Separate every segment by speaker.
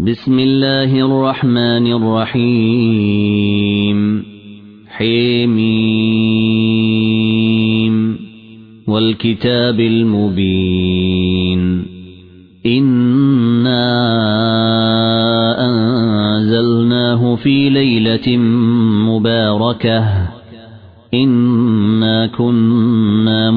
Speaker 1: بسم الله الرحمن الرحيم حميم والكتاب المبين إنا أنزلناه في ليلة مباركة إنا كنا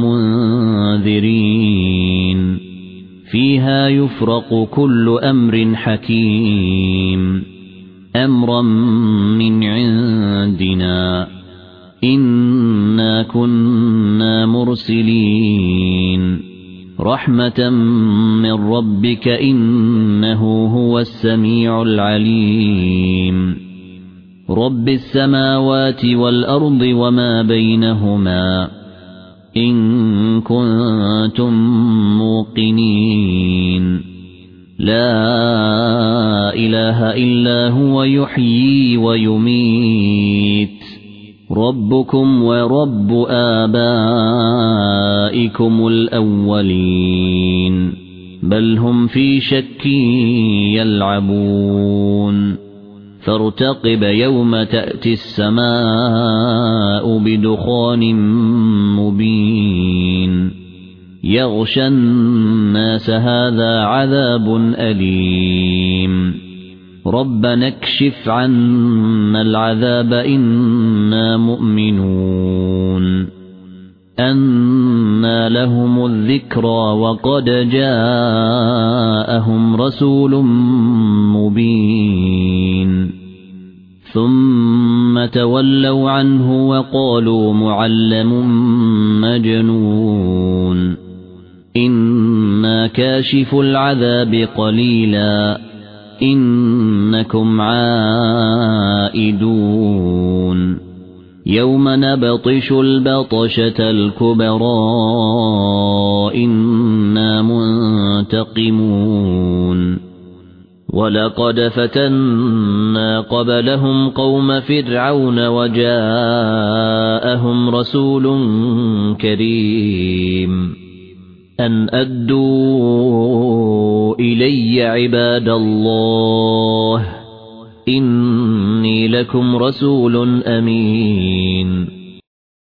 Speaker 1: منذرين فيها يفرق كل أمر حكيم أمرا من عندنا إنا كنا مرسلين رحمة من ربك إنه هو السميع العليم رب السماوات والأرض وما بينهما إن كنتم موقنين لا إله إلا هو يحيي ويميت ربكم ورب آبائكم الأولين بل هم في شك يلعبون فارتقب يوم تأتي السماء بدخان مبين يغشى الناس هذا عذاب أليم ربنا اكشف عنا العذاب إنا مؤمنون أنى لهم الذكرى وقد جاءهم رسول مبين ثم تولوا عنه وقالوا معلم مجنون إنا كاشف العذاب قليلا إنكم عائدون يوم نبطش البطشة الكبرى إنا منتقمون ولقد فتنا قبلهم قوم فرعون وجاءهم رسول كريم أن أدوا إلي عباد الله إني لكم رسول أمين